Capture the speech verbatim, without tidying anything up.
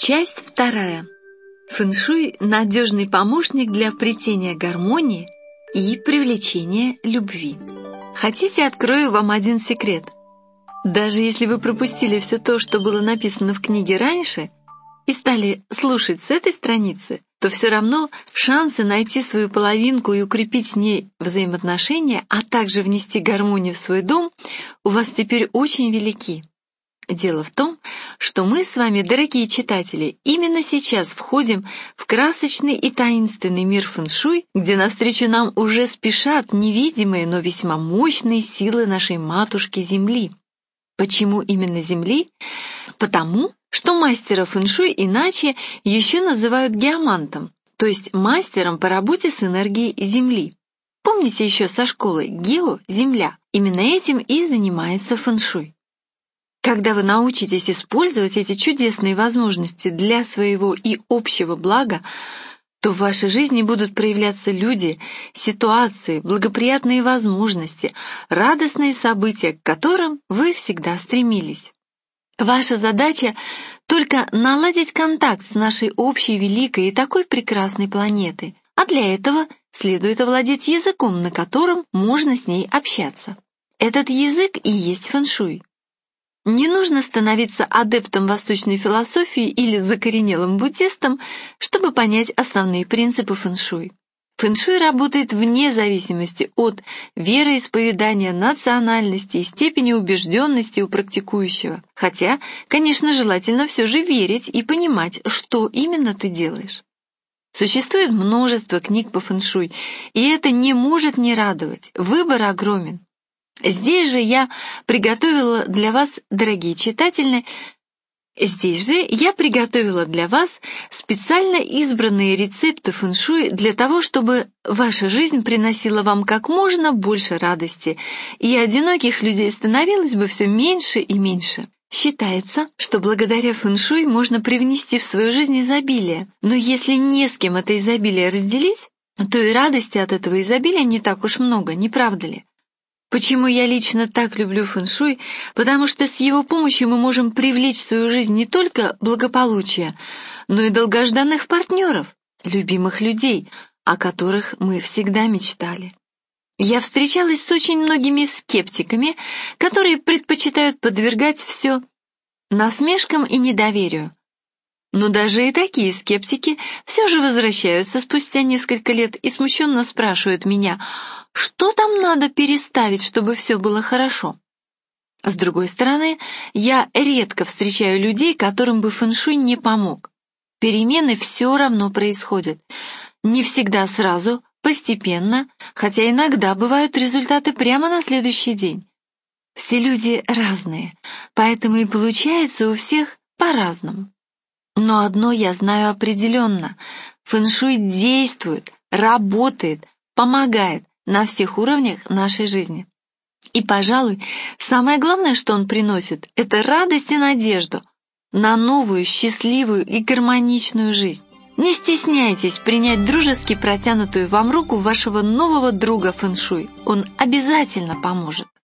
Часть вторая. Фэншуй – надежный помощник для обретения гармонии и привлечения любви. Хотите, открою вам один секрет? Даже если вы пропустили все то, что было написано в книге раньше, и стали слушать с этой страницы, то все равно шансы найти свою половинку и укрепить с ней взаимоотношения, а также внести гармонию в свой дом, у вас теперь очень велики. Дело в том, что мы с вами, дорогие читатели, именно сейчас входим в красочный и таинственный мир фэншуй, где навстречу нам уже спешат невидимые, но весьма мощные силы нашей матушки Земли. Почему именно Земли? Потому, что мастера фэншуй иначе еще называют геомантом, то есть мастером по работе с энергией Земли. Помните еще со школы «Гео» — Земля. Именно этим и занимается фэншуй. Когда вы научитесь использовать эти чудесные возможности для своего и общего блага, то в вашей жизни будут проявляться люди, ситуации, благоприятные возможности, радостные события, к которым вы всегда стремились. Ваша задача — только наладить контакт с нашей общей великой и такой прекрасной планетой, а для этого следует овладеть языком, на котором можно с ней общаться. Этот язык и есть фэншуй. Не нужно становиться адептом восточной философии или закоренелым буддистом, чтобы понять основные принципы фэншуй. Фэншуй работает вне зависимости от вероисповедания, национальности и степени убежденности у практикующего. Хотя, конечно, желательно все же верить и понимать, что именно ты делаешь. Существует множество книг по фэншуй, и это не может не радовать. Выбор огромен. Здесь же я приготовила для вас, дорогие читатели, здесь же я приготовила для вас специально избранные рецепты фэншуй для того, чтобы ваша жизнь приносила вам как можно больше радости, и одиноких людей становилось бы все меньше и меньше. Считается, что благодаря фэншуй можно привнести в свою жизнь изобилие, но если не с кем это изобилие разделить, то и радости от этого изобилия не так уж много, не правда ли? Почему я лично так люблю фэншуй? Потому что с его помощью мы можем привлечь в свою жизнь не только благополучие, но и долгожданных партнеров, любимых людей, о которых мы всегда мечтали. Я встречалась с очень многими скептиками, которые предпочитают подвергать все насмешкам и недоверию. Но даже и такие скептики все же возвращаются спустя несколько лет и смущенно спрашивают меня, что там надо переставить, чтобы все было хорошо. С другой стороны, я редко встречаю людей, которым бы фэншуй не помог. Перемены все равно происходят. Не всегда сразу, постепенно, хотя иногда бывают результаты прямо на следующий день. Все люди разные, поэтому и получается у всех по-разному. Но одно я знаю определенно — фэншуй действует, работает, помогает на всех уровнях нашей жизни. И, пожалуй, самое главное, что он приносит, это радость и надежду на новую, счастливую и гармоничную жизнь. Не стесняйтесь принять дружески протянутую вам руку вашего нового друга фэншуй. Он обязательно поможет.